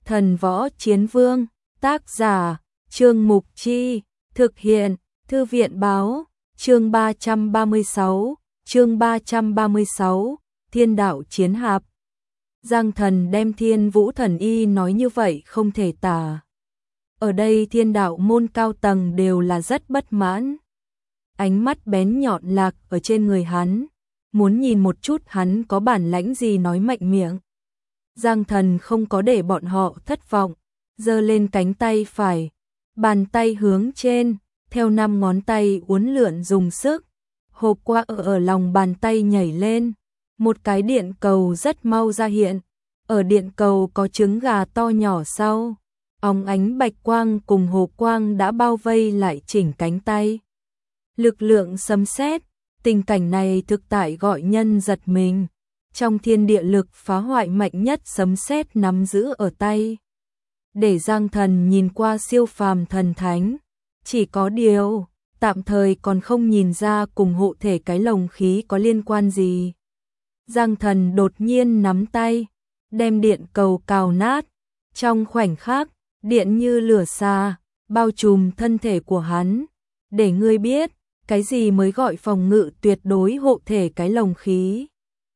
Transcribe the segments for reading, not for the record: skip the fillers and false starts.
Thần võ chiến vương, tác giả, Trương Mục Chi, thực hiện, Thư viện báo, chương 336, Thiên đạo chiến hạp. Giang Thần đem Thiên Vũ Thần Y nói như vậy không thể tả. Ở đây thiên đạo môn cao tầng đều là rất bất mãn. Ánh mắt bén nhọn lạc ở trên người hắn, muốn nhìn một chút hắn có bản lãnh gì nói mạnh miệng. Giang Thần không có để bọn họ thất vọng, giơ lên cánh tay phải, bàn tay hướng trên, theo 5 ngón tay uốn lượn dùng sức, hộp qua ở lòng bàn tay nhảy lên, một cái điện cầu rất mau ra hiện, ở điện cầu có trứng gà to nhỏ sau, óng ánh bạch quang cùng hộp quang đã bao vây lại chỉnh cánh tay. Lực lượng sấm sét, tình cảnh này thực tại gọi nhân giật mình. Trong thiên địa lực phá hoại mạnh nhất sấm sét nắm giữ ở tay. Để Giang Thần nhìn qua siêu phàm thần thánh, chỉ có điều, tạm thời còn không nhìn ra cùng hộ thể cái lồng khí có liên quan gì. Giang Thần đột nhiên nắm tay, đem điện cầu cào nát, trong khoảnh khắc, điện như lửa xa, bao trùm thân thể của hắn, để ngươi biết, cái gì mới gọi phòng ngự tuyệt đối hộ thể cái lồng khí.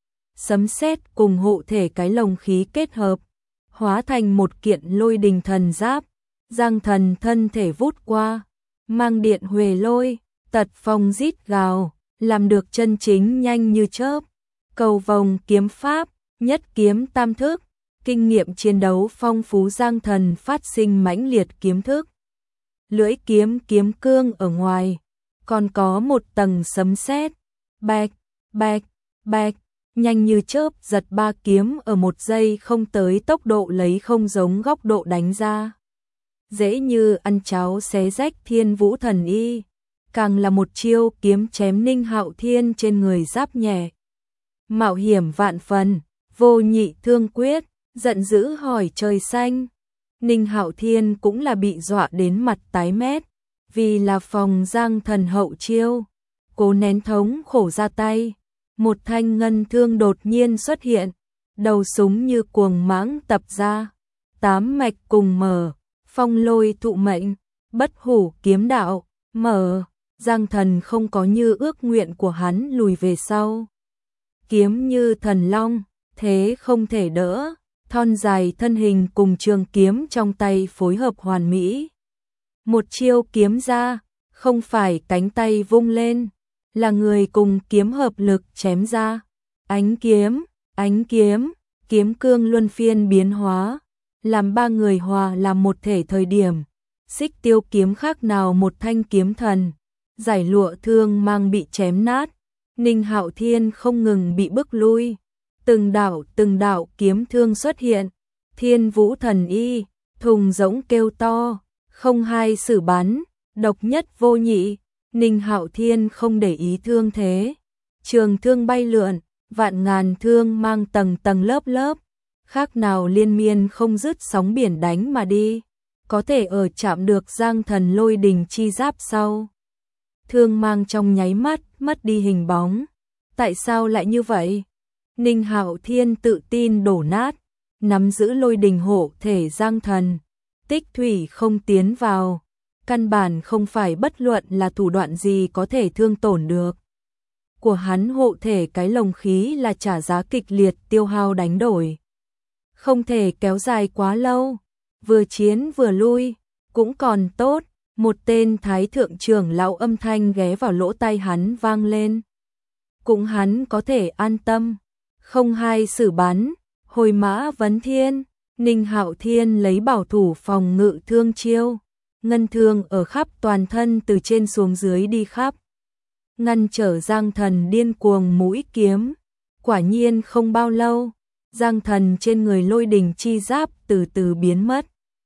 Sấm sét cùng hộ thể cái lồng khí kết hợp, hóa thành một kiện lôi đình thần giáp, Giang Thần thân thể vút qua, mang điện huề lôi, tật phong rít gào, làm được chân chính nhanh như chớp. Cầu vồng kiếm pháp, nhất kiếm tam thức, kinh nghiệm chiến đấu phong phú Giang Thần phát sinh mãnh liệt kiếm thức. Lưỡi kiếm kiếm cương ở ngoài, còn có một tầng sấm sét, bạch, bạch, bạch, nhanh như chớp giật 3 kiếm ở 1 giây không tới tốc độ lấy không giống góc độ đánh ra. Dễ như ăn cháo xé rách Thiên Vũ Thần Y, càng là một chiêu kiếm chém Ninh Hạo Thiên trên người giáp nhẹ. Mạo hiểm vạn phần, vô nhị thương quyết, giận dữ hỏi trời xanh. Ninh Hạo Thiên cũng là bị dọa đến mặt tái mét, vì là phòng Giang Thần hậu chiêu, cố nén thống khổ ra tay. Một thanh ngân thương đột nhiên xuất hiện, đầu súng như cuồng mãng tập ra, 8 mạch cùng mở, phong lôi thụ mệnh, bất hủ kiếm đạo, mở, Giang Thần không có như ước nguyện của hắn lùi về sau. Kiếm như thần long, thế không thể đỡ, thon dài thân hình cùng trường kiếm trong tay phối hợp hoàn mỹ. Một chiêu kiếm ra, không phải cánh tay vung lên, là người cùng kiếm hợp lực chém ra. Ánh kiếm, kiếm cương luân phiên biến hóa, làm 3 người hòa làm một thể thời điểm. Xích Tiêu kiếm khác nào một thanh kiếm thần, giải lụa thương mang bị chém nát. Ninh Hạo Thiên không ngừng bị bức lui, từng đạo kiếm thương xuất hiện. Thiên Vũ Thần Y, thùng rỗng kêu to, không hai xử bắn, độc nhất vô nhị. Ninh Hạo Thiên không để ý thương thế, trường thương bay lượn, vạn ngàn thương mang tầng tầng lớp lớp, khác nào liên miên không dứt sóng biển đánh mà đi, có thể ở chạm được Giang Thần lôi đình chi giáp sau. Thương mang trong nháy mắt mất đi hình bóng. Tại sao lại như vậy? Ninh Hạo Thiên tự tin đổ nát, nắm giữ lôi đình hộ thể Giang Thần, tích thủy không tiến vào. Căn bản không phải bất luận là thủ đoạn gì có thể thương tổn được. Của hắn hộ thể cái lồng khí là trả giá kịch liệt tiêu hao đánh đổi. Không thể kéo dài quá lâu, vừa chiến vừa lui, cũng còn tốt. Một tên thái thượng trưởng lão âm thanh ghé vào lỗ tai hắn vang lên. Cũng hắn có thể an tâm, không hai xử bắn, hồi mã vấn thiên. Ninh Hạo Thiên lấy bảo thủ phòng ngự thương chiêu. Ngân thương ở khắp toàn thân từ trên xuống dưới đi khắp, ngăn trở Giang Thần điên cuồng mũi kiếm. Quả nhiên không bao lâu, Giang Thần trên người lôi đình chi giáp từ từ biến mất.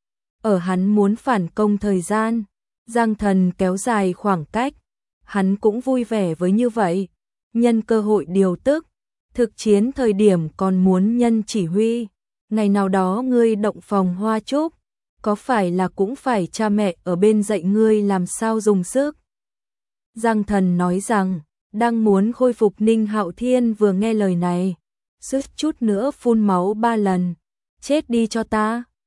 Ở hắn muốn phản công thời gian, Giang Thần kéo dài khoảng cách, hắn cũng vui vẻ với như vậy, nhân cơ hội điều tức, thực chiến thời điểm còn muốn nhân chỉ huy, ngày nào đó ngươi động phòng hoa trúc, có phải là cũng phải cha mẹ ở bên dạy ngươi làm sao dùng sức. Giang Thần nói rằng, đang muốn khôi phục. Ninh Hạo Thiên vừa nghe lời này, suýt chút nữa phun máu 3 lần, chết đi cho ta.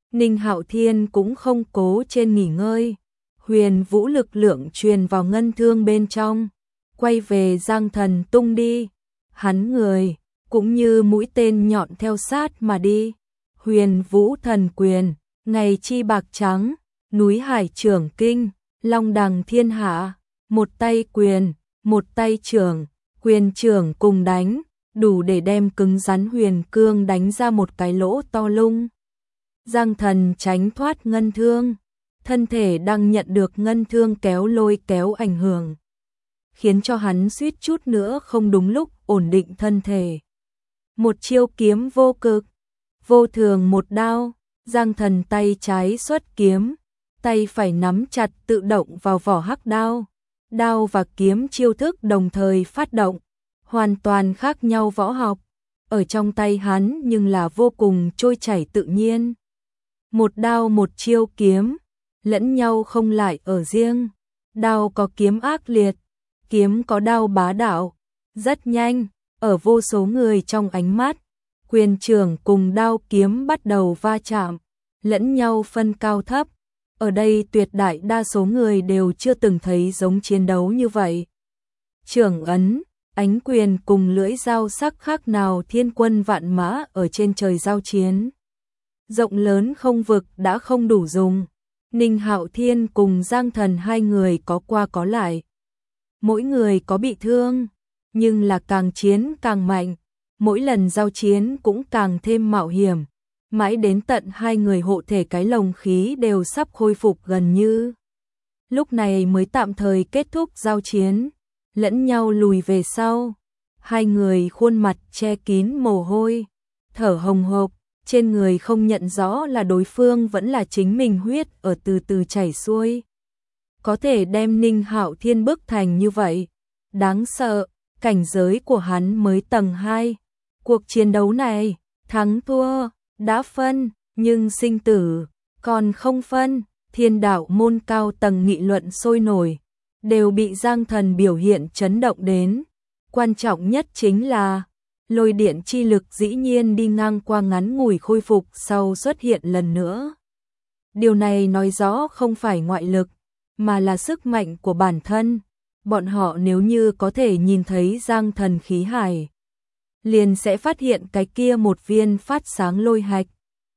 Ninh Hạo Thiên cũng không cố trên nghỉ ngơi. Huyền vũ lực lượng truyền vào ngân thương bên trong, quay về Giang Thần tung đi. Hắn người, cũng như mũi tên nhọn theo sát mà đi. Huyền vũ thần quyền, ngày chi bạc trắng, núi hải trưởng kinh, long đằng thiên hạ, một tay quyền, một tay trưởng, quyền trưởng cùng đánh, đủ để đem cứng rắn huyền cương đánh ra một cái lỗ to lung. Giang Thần tránh thoát ngân thương, thân thể đang nhận được ngân thương kéo lôi kéo ảnh hưởng, khiến cho hắn suýt chút nữa không đúng lúc ổn định thân thể. Một chiêu kiếm vô cực, vô thường một đao, Giang Thần tay trái xuất kiếm, tay phải nắm chặt tự động vào vỏ hắc đao. Đao và kiếm chiêu thức đồng thời phát động, hoàn toàn khác nhau võ học, ở trong tay hắn nhưng là vô cùng trôi chảy tự nhiên. Một đao một chiêu kiếm, lẫn nhau không lại ở riêng, đao có kiếm ác liệt, kiếm có đao bá đạo, rất nhanh, ở vô số người trong ánh mắt, quyền trưởng cùng đao kiếm bắt đầu va chạm, lẫn nhau phân cao thấp. Ở đây tuyệt đại đa số người đều chưa từng thấy giống chiến đấu như vậy. Trưởng ấn, ánh quyền cùng lưỡi dao sắc khác nào thiên quân vạn mã ở trên trời giao chiến. Rộng lớn không vực đã không đủ dùng. Ninh Hạo Thiên cùng Giang Thần hai người có qua có lại. Mỗi người có bị thương, nhưng là càng chiến càng mạnh. Mỗi lần giao chiến cũng càng thêm mạo hiểm. Mãi đến tận hai người hộ thể cái lồng khí đều sắp khôi phục gần như. Lúc này mới tạm thời kết thúc giao chiến, lẫn nhau lùi về sau. Hai người khuôn mặt che kín mồ hôi, thở hồng hộc, trên người không nhận rõ là đối phương vẫn là chính mình huyết ở từ từ chảy xuôi. Có thể đem Ninh Hạo Thiên bức thành như vậy, đáng sợ, cảnh giới của hắn mới tầng 2. Cuộc chiến đấu này, thắng thua đã phân, nhưng sinh tử còn không phân. Thiên đạo môn cao tầng nghị luận sôi nổi, đều bị Giang Thần biểu hiện chấn động đến. Quan trọng nhất chính là lôi điện chi lực dĩ nhiên đi ngang qua ngắn ngủi khôi phục sau xuất hiện lần nữa. Điều này nói rõ không phải ngoại lực, mà là sức mạnh của bản thân. Bọn họ nếu như có thể nhìn thấy Giang Thần khí hải, liền sẽ phát hiện cái kia một viên phát sáng lôi hạch.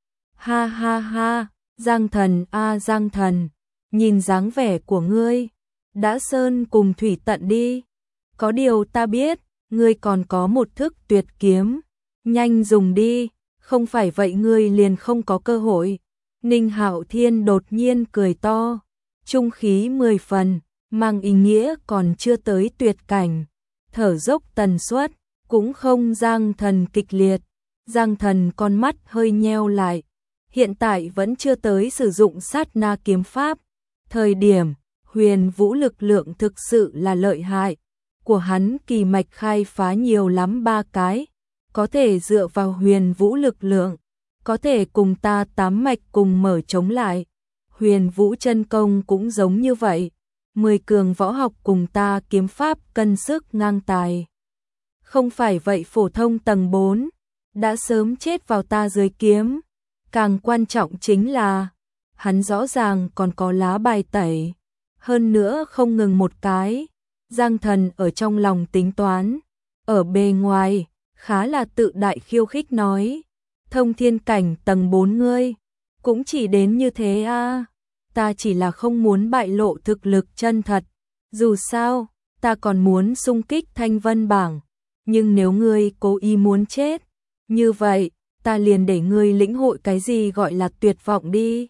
Ha ha ha, Giang Thần a Giang Thần, nhìn dáng vẻ của ngươi, đã sơn cùng thủy tận đi. Có điều ta biết, ngươi còn có một thức tuyệt kiếm, nhanh dùng đi, không phải vậy ngươi liền không có cơ hội. Ninh Hạo Thiên đột nhiên cười to, trung khí 10 phần, mang ý nghĩa còn chưa tới tuyệt cảnh, thở dốc tần suất cũng không Giang Thần kịch liệt. Giang Thần con mắt hơi nheo lại, hiện tại vẫn chưa tới sử dụng sát na kiếm pháp. Thời điểm huyền vũ lực lượng thực sự là lợi hại, của hắn kỳ mạch khai phá nhiều lắm 3 cái, có thể dựa vào huyền vũ lực lượng, có thể cùng ta 8 mạch cùng mở chống lại. Huyền vũ chân công cũng giống như vậy, 10 cường võ học cùng ta kiếm pháp cân sức ngang tài. Không phải vậy phổ thông tầng 4, đã sớm chết vào ta dưới kiếm. Càng quan trọng chính là, hắn rõ ràng còn có lá bài tẩy, hơn nữa không ngừng một cái. Giang Thần ở trong lòng tính toán, ở bề ngoài, khá là tự đại khiêu khích nói, thông thiên cảnh tầng 4 ngươi, cũng chỉ đến như thế a. Ta chỉ là không muốn bại lộ thực lực chân thật, dù sao, ta còn muốn xung kích thanh vân bảng, nhưng nếu ngươi cố ý muốn chết, như vậy, ta liền để ngươi lĩnh hội cái gì gọi là tuyệt vọng đi.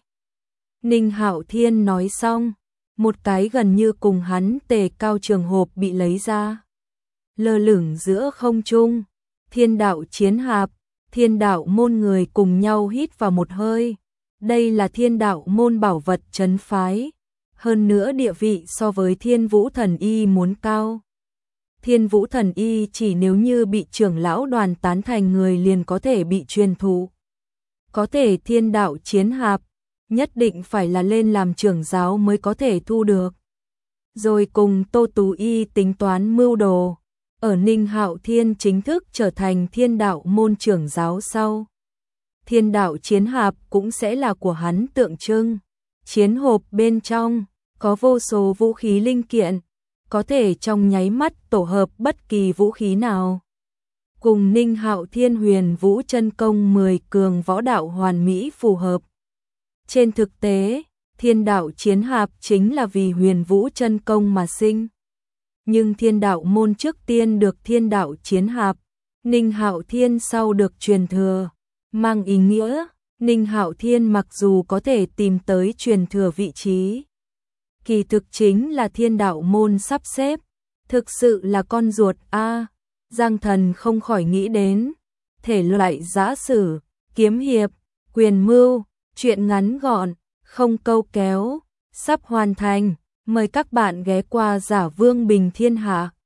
Ninh Hạo Thiên nói xong, một cái gần như cùng hắn tề cao trường hộp bị lấy ra. Lơ lửng giữa không trung, thiên đạo chiến hạp, thiên đạo môn người cùng nhau hít vào một hơi. Đây là thiên đạo môn bảo vật trấn phái, hơn nữa địa vị so với thiên vũ thần y muốn cao. Thiên vũ thần y chỉ nếu như bị trưởng lão đoàn tán thành người liền có thể bị truyền thụ. Có thể thiên đạo chiến hạp, nhất định phải là lên làm trưởng giáo mới có thể thu được. Rồi cùng Tô Tú Y tính toán mưu đồ, ở Ninh Hạo Thiên chính thức trở thành thiên đạo môn trưởng giáo sau. Thiên đạo chiến hạp cũng sẽ là của hắn tượng trưng. Chiến hộp bên trong có vô số vũ khí linh kiện, có thể trong nháy mắt tổ hợp bất kỳ vũ khí nào. Cùng Ninh Hạo Thiên Huyền Vũ chân công 10 cường võ đạo hoàn mỹ phù hợp. Trên thực tế, Thiên đạo chiến hạp chính là vì Huyền Vũ chân công mà sinh. Nhưng Thiên đạo môn trước tiên được Thiên đạo chiến hạp, Ninh Hạo Thiên sau được truyền thừa, mang ý nghĩa Ninh Hạo Thiên mặc dù có thể tìm tới truyền thừa vị trí, kỳ thực chính là Thiên đạo môn sắp xếp, thực sự là con ruột a. Giang Thần không khỏi nghĩ đến thể loại giã sử, kiếm hiệp, quyền mưu, truyện ngắn gọn, không câu kéo, sắp hoàn thành. Mời các bạn ghé qua Giả Vương Bình Thiên Hạ.